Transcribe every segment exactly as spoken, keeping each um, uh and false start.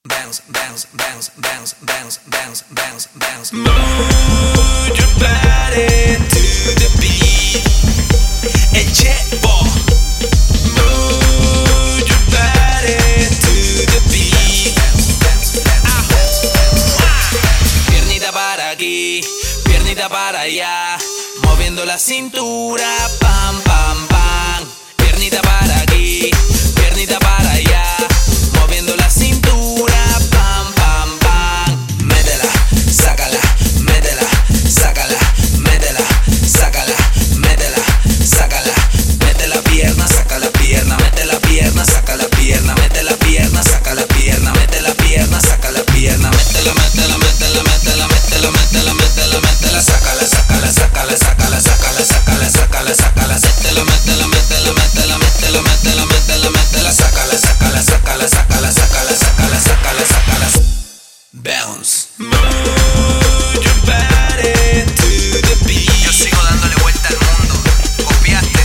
Bounce, bounce, bounce, bounce, bounce, bounce, bounce, bounce. Move your body to the beat. El Chepo. Move your body to the beat. Ah. Piernita para aquí, piernita para allá, moviendo la cintura, pam, pam, pam. Piernita para aquí, piernita para allá, moviendo la cintura, pam, pam, pam. Métela, sácala, métela, sácala, métela, sácala, métela, sácala. Mete la pierna, saca la pierna, mete la pierna, saca la pierna, mete la pierna, saca la pierna, mete la pierna, saca la pierna, métela, métela, métela, métela, métela, métela, métela, métela, sácala, sácala, sácala, sácala, sácala, sácala, sácala, sácala, métela, métela, métela, métela, métela, métela, métela, métela, sácala, sácala, sácala, sácala, sácala, sácala, sácala, sácala. Bounce. Move your body to the beat. Yo sigo dándole vuelta al mundo. ¿Copiaste?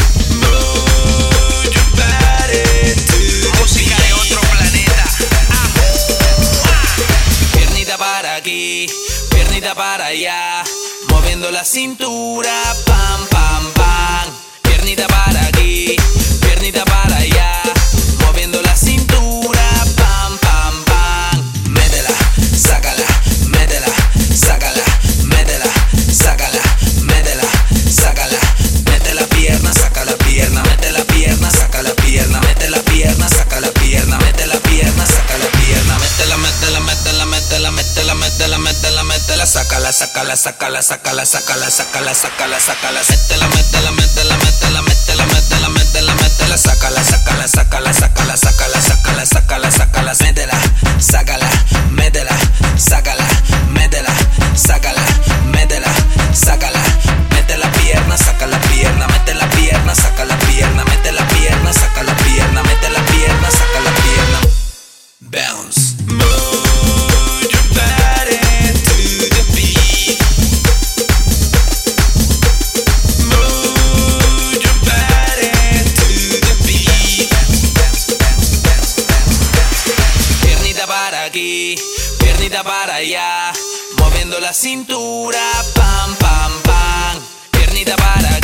Move your body to the Música de otro planeta. Ah. Piernita para aquí, piernita para allá, moviendo la cintura, pam, pam, pam. Piernita para aquí, piernita para allá, moviendo la cintura, pam, pam, pam. Métela, sácala, métela, sácala, métela, sácala, métela, sácala. Mete la pierna, saca la pierna, mete la pierna, saca la pierna, mete la pierna, saca la pierna, mete la pierna, saca la pierna, métela, métela, métela, métela, métela, métela, métela, métela, sácala, sácala, sácala, sácala, sácala, sácala, sácala, sácala, métela, métela, métela, métela, métela, métela, métela, métela, sácala, sácala, sácala, sácala, sácala, sácala, sácala, sácala, métela, sácala, métela, sácala, métela, sácala, métela, sácala, mete la pierna, saca la pierna, mete la pierna, saca la pierna, mete la pierna, saca la pierna, mete la pierna, saca la pierna. Bounce. Move your body to the beat. Move your body to the beat. Piernita para aquí, piernita para allá, moviendo la cintura, pam, pam, pam. Piernita para aquí.